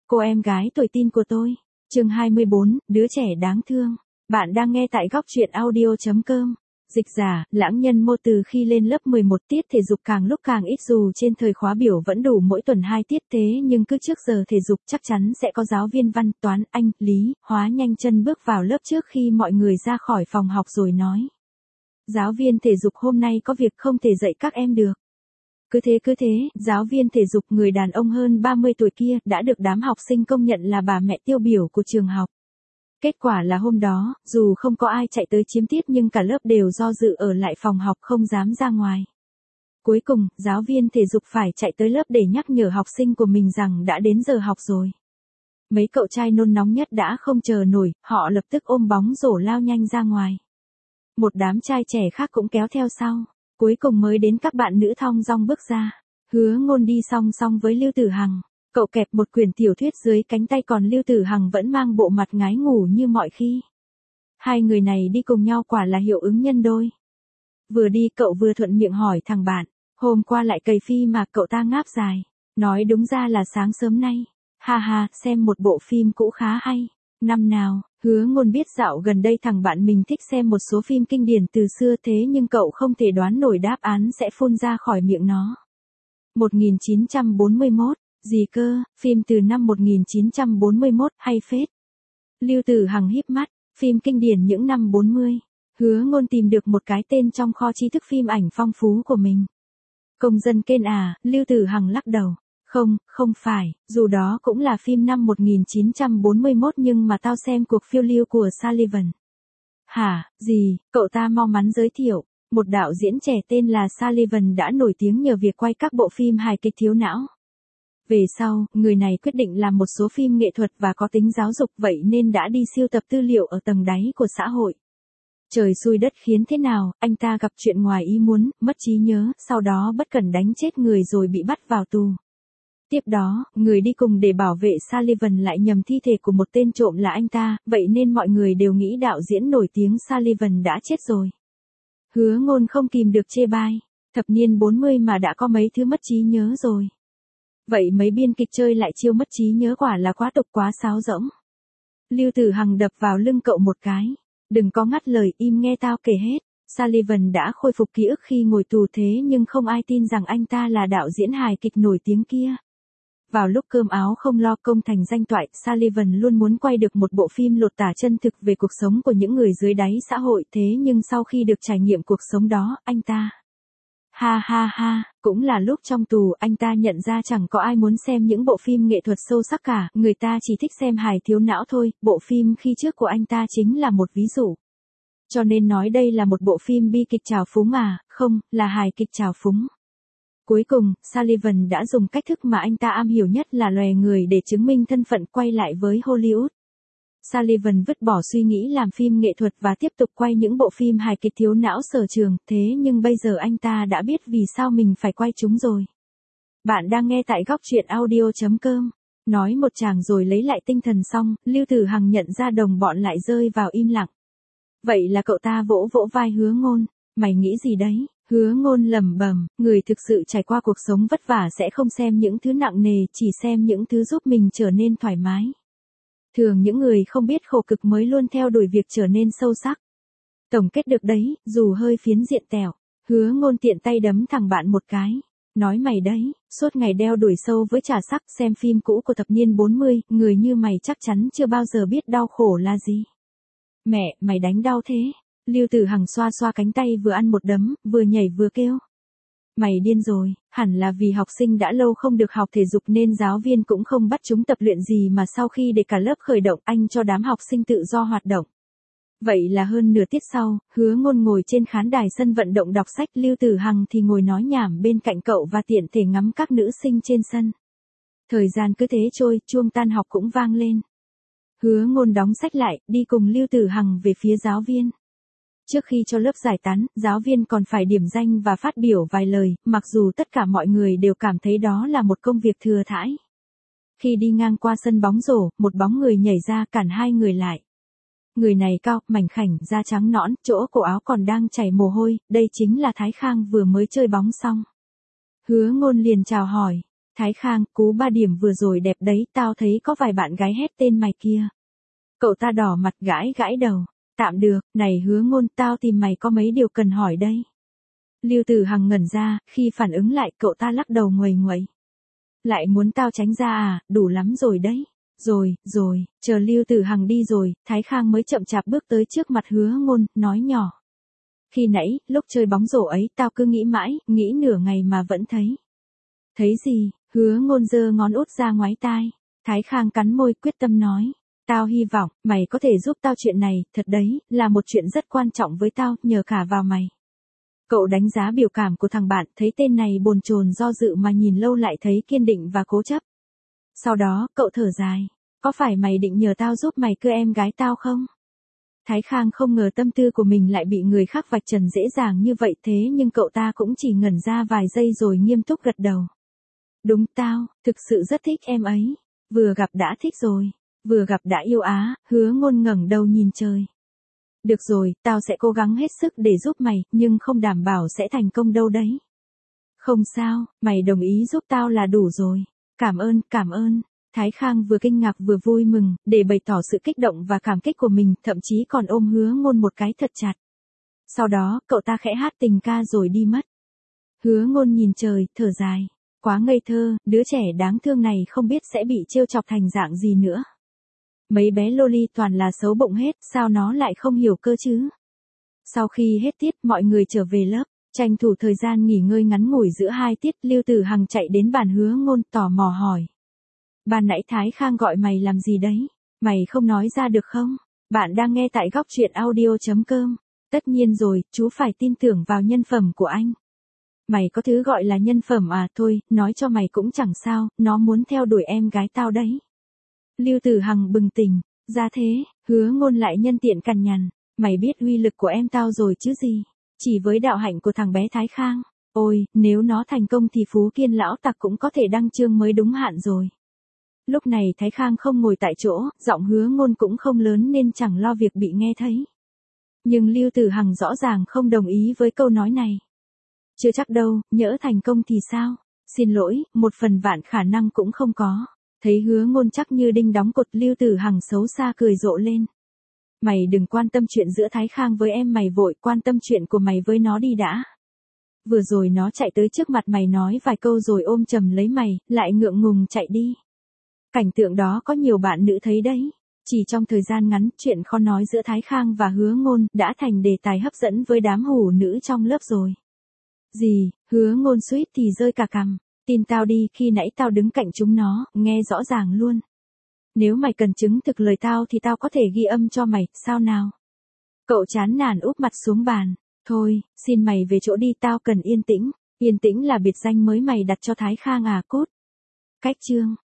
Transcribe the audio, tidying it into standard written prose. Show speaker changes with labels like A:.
A: Cô em gái tuổi teen của tôi. Chương 24, đứa trẻ đáng thương. Bạn đang nghe tại góc truyện audio.com. Dịch giả, lãng nhân mô từ khi lên lớp 11 tiết thể dục càng lúc càng ít dù trên thời khóa biểu vẫn đủ mỗi tuần 2 tiết thế nhưng cứ trước giờ thể dục chắc chắn sẽ có giáo viên văn, toán, Anh, lý, hóa nhanh chân bước vào lớp trước khi mọi người ra khỏi phòng học rồi nói. Giáo viên thể dục hôm nay có việc không thể dạy các em được. Cứ thế, giáo viên thể dục người đàn ông hơn 30 tuổi kia đã được đám học sinh công nhận là bà mẹ tiêu biểu của trường học. Kết quả là hôm đó, dù không có ai chạy tới chiếm tiết nhưng cả lớp đều do dự ở lại phòng học không dám ra ngoài. Cuối cùng, giáo viên thể dục phải chạy tới lớp để nhắc nhở học sinh của mình rằng đã đến giờ học rồi. Mấy cậu trai nôn nóng nhất đã không chờ nổi, họ lập tức ôm bóng rổ lao nhanh ra ngoài. Một đám trai trẻ khác cũng kéo theo sau. Cuối cùng mới đến các bạn nữ thong dong bước ra. Hứa Ngôn đi song song với Lưu Tử Hằng. Cậu kẹp một quyển tiểu thuyết dưới cánh tay còn Lưu Tử Hằng vẫn mang bộ mặt ngái ngủ như mọi khi. Hai người này đi cùng nhau quả là hiệu ứng nhân đôi. Vừa đi cậu vừa thuận miệng hỏi thằng bạn. Hôm qua lại cày phim mà cậu ta ngáp dài. Nói đúng ra là sáng sớm nay. Ha ha, xem một bộ phim cũ khá hay. Năm nào, Hứa Ngôn biết dạo gần đây thằng bạn mình thích xem một số phim kinh điển từ xưa thế nhưng cậu không thể đoán nổi đáp án sẽ phun ra khỏi miệng nó. 1941, gì cơ, phim từ năm 1941, hay phết. Lưu Tử Hằng híp mắt, phim kinh điển những năm 40. Hứa Ngôn tìm được một cái tên trong kho tri thức phim ảnh phong phú của mình. Công dân Kên à, Lưu Tử Hằng lắc đầu. Không phải, dù đó cũng là phim năm 1941 nhưng mà tao xem cuộc phiêu lưu của Sullivan. Hả, gì, cậu ta mau mắn giới thiệu, một đạo diễn trẻ tên là Sullivan đã nổi tiếng nhờ việc quay các bộ phim hài kịch thiếu não. Về sau, người này quyết định làm một số phim nghệ thuật và có tính giáo dục vậy nên đã đi sưu tập tư liệu ở tầng đáy của xã hội. Trời xui đất khiến thế nào, anh ta gặp chuyện ngoài ý muốn, mất trí nhớ, sau đó bất cẩn đánh chết người rồi bị bắt vào tù. Tiếp đó, người đi cùng để bảo vệ Sullivan lại nhầm thi thể của một tên trộm là anh ta, vậy nên mọi người đều nghĩ đạo diễn nổi tiếng Sullivan đã chết rồi. Hứa Ngôn không kìm được chê bai, thập niên 40 mà đã có mấy thứ mất trí nhớ rồi. Vậy mấy biên kịch chơi lại chiêu mất trí nhớ quả là quá tục quá sáo rỗng. Lưu Tử Hằng đập vào lưng cậu một cái, đừng có ngắt lời, im nghe tao kể hết. Sullivan đã khôi phục ký ức khi ngồi tù thế nhưng không ai tin rằng anh ta là đạo diễn hài kịch nổi tiếng kia. Vào lúc cơm áo không lo công thành danh toại, Sullivan luôn muốn quay được một bộ phim lột tả chân thực về cuộc sống của những người dưới đáy xã hội thế nhưng sau khi được trải nghiệm cuộc sống đó, anh ta. Ha, cũng là lúc trong tù anh ta nhận ra chẳng có ai muốn xem những bộ phim nghệ thuật sâu sắc cả, người ta chỉ thích xem hài thiếu não thôi, bộ phim khi trước của anh ta chính là một ví dụ. Cho nên nói đây là một bộ phim bi kịch trào phúng à, không, là hài kịch trào phúng. Cuối cùng, Sullivan đã dùng cách thức mà anh ta am hiểu nhất là lòe người để chứng minh thân phận quay lại với Hollywood. Sullivan vứt bỏ suy nghĩ làm phim nghệ thuật và tiếp tục quay những bộ phim hài kịch thiếu não sở trường, thế nhưng bây giờ anh ta đã biết vì sao mình phải quay chúng rồi. Bạn đang nghe tại góc truyện audio.com. Nói một tràng rồi lấy lại tinh thần xong, Lưu Tử Hằng nhận ra đồng bọn lại rơi vào im lặng. Vậy là cậu ta vỗ vai Hứa Ngôn, mày nghĩ gì đấy? Hứa Ngôn lẩm bẩm, người thực sự trải qua cuộc sống vất vả sẽ không xem những thứ nặng nề, chỉ xem những thứ giúp mình trở nên thoải mái. Thường những người không biết khổ cực mới luôn theo đuổi việc trở nên sâu sắc. Tổng kết được đấy, dù hơi phiến diện tẹo, Hứa Ngôn tiện tay đấm thằng bạn một cái. Nói mày đấy, suốt ngày đeo đuổi sâu với trà sắc xem phim cũ của thập niên 40, người như mày chắc chắn chưa bao giờ biết đau khổ là gì. Mẹ, mày đánh đau thế. Lưu Tử Hằng xoa xoa cánh tay vừa ăn một đấm, vừa nhảy vừa kêu. Mày điên rồi, hẳn là vì học sinh đã lâu không được học thể dục nên giáo viên cũng không bắt chúng tập luyện gì mà sau khi để cả lớp khởi động anh cho đám học sinh tự do hoạt động. Vậy là hơn nửa tiết sau, Hứa Ngôn ngồi trên khán đài sân vận động đọc sách, Lưu Tử Hằng thì ngồi nói nhảm bên cạnh cậu và tiện thể ngắm các nữ sinh trên sân. Thời gian cứ thế trôi, chuông tan học cũng vang lên. Hứa Ngôn đóng sách lại, đi cùng Lưu Tử Hằng về phía giáo viên. Trước khi cho lớp giải tán, giáo viên còn phải điểm danh và phát biểu vài lời, mặc dù tất cả mọi người đều cảm thấy đó là một công việc thừa thãi. Khi đi ngang qua sân bóng rổ, một bóng người nhảy ra cản hai người lại. Người này cao, mảnh khảnh, da trắng nõn, chỗ cổ áo còn đang chảy mồ hôi, đây chính là Thái Khang vừa mới chơi bóng xong. Hứa Ngôn liền chào hỏi, Thái Khang, cú 3 điểm vừa rồi đẹp đấy, tao thấy có vài bạn gái hét tên mày kia. Cậu ta đỏ mặt gãi gãi đầu. Tạm được, này Hứa Ngôn, tao tìm mày có mấy điều cần hỏi đây. Lưu Tử Hằng ngẩn ra, khi phản ứng lại cậu ta lắc đầu nguầy nguậy. Lại muốn tao tránh ra à, đủ lắm rồi đấy. Rồi, chờ Lưu Tử Hằng đi rồi, Thái Khang mới chậm chạp bước tới trước mặt Hứa Ngôn, nói nhỏ. Khi nãy, lúc chơi bóng rổ ấy, tao cứ nghĩ mãi, nghĩ nửa ngày mà vẫn thấy. Thấy gì? Hứa Ngôn giơ ngón út ra ngoái tai. Thái Khang cắn môi quyết tâm nói. Tao hy vọng, mày có thể giúp tao chuyện này, thật đấy, là một chuyện rất quan trọng với tao, nhờ cả vào mày. Cậu đánh giá biểu cảm của thằng bạn, thấy tên này bồn chồn do dự mà nhìn lâu lại thấy kiên định và cố chấp. Sau đó, cậu thở dài. Có phải mày định nhờ tao giúp mày cưa em gái tao không? Thái Khang không ngờ tâm tư của mình lại bị người khác vạch trần dễ dàng như vậy, thế nhưng cậu ta cũng chỉ ngẩn ra vài giây rồi nghiêm túc gật đầu. Đúng, tao, thực sự rất thích em ấy. Vừa gặp đã thích rồi. Vừa gặp đã yêu á. Hứa Ngôn ngẩng đầu nhìn trời. Được rồi, tao sẽ cố gắng hết sức để giúp mày, nhưng không đảm bảo sẽ thành công đâu đấy. Không sao, mày đồng ý giúp tao là đủ rồi. Cảm ơn. Thái Khang vừa kinh ngạc vừa vui mừng, để bày tỏ sự kích động và cảm kích của mình, thậm chí còn ôm Hứa Ngôn một cái thật chặt. Sau đó, cậu ta khẽ hát tình ca rồi đi mất. Hứa Ngôn nhìn trời, thở dài. Quá ngây thơ, đứa trẻ đáng thương này không biết sẽ bị trêu chọc thành dạng gì nữa. Mấy bé loli toàn là xấu bụng hết, sao nó lại không hiểu cơ chứ? Sau khi hết tiết, mọi người trở về lớp, tranh thủ thời gian nghỉ ngơi ngắn ngủi giữa hai tiết, Lưu Tử Hằng chạy đến bàn Hứa Ngôn tò mò hỏi. Ban nãy Thái Khang gọi mày làm gì đấy? Mày không nói ra được không? Bạn đang nghe tại góc truyện audio.com. Tất nhiên rồi, chú phải tin tưởng vào nhân phẩm của anh. Mày có thứ gọi là nhân phẩm à, thôi, nói cho mày cũng chẳng sao, nó muốn theo đuổi em gái tao đấy. Lưu Tử Hằng bừng tỉnh, ra thế, Hứa Ngôn lại nhân tiện cằn nhằn, mày biết uy lực của em tao rồi chứ gì, chỉ với đạo hạnh của thằng bé Thái Khang, ôi, nếu nó thành công thì Phú Kiên lão tặc cũng có thể đăng chương mới đúng hạn rồi. Lúc này Thái Khang không ngồi tại chỗ, giọng Hứa Ngôn cũng không lớn nên chẳng lo việc bị nghe thấy. Nhưng Lưu Tử Hằng rõ ràng không đồng ý với câu nói này. Chưa chắc đâu, nhỡ thành công thì sao? Xin lỗi, một phần vạn khả năng cũng không có. Thấy Hứa Ngôn chắc như đinh đóng cột, Lưu Tử Hằng xấu xa cười rộ lên. Mày đừng quan tâm chuyện giữa Thái Khang với em, mày vội quan tâm chuyện của mày với nó đi đã. Vừa rồi nó chạy tới trước mặt mày nói vài câu rồi ôm chầm lấy mày, lại ngượng ngùng chạy đi. Cảnh tượng đó có nhiều bạn nữ thấy đấy. Chỉ trong thời gian ngắn, chuyện khó nói giữa Thái Khang và Hứa Ngôn đã thành đề tài hấp dẫn với đám hủ nữ trong lớp rồi. Gì? Hứa Ngôn suýt thì rơi cả cằm. Tin tao đi, khi nãy tao đứng cạnh chúng nó, nghe rõ ràng luôn. Nếu mày cần chứng thực lời tao thì tao có thể ghi âm cho mày, sao nào? Cậu chán nản úp mặt xuống bàn. Thôi, xin mày về chỗ đi, tao cần yên tĩnh. Yên tĩnh là biệt danh mới mày đặt cho Thái Khang à, cốt. Cách chương.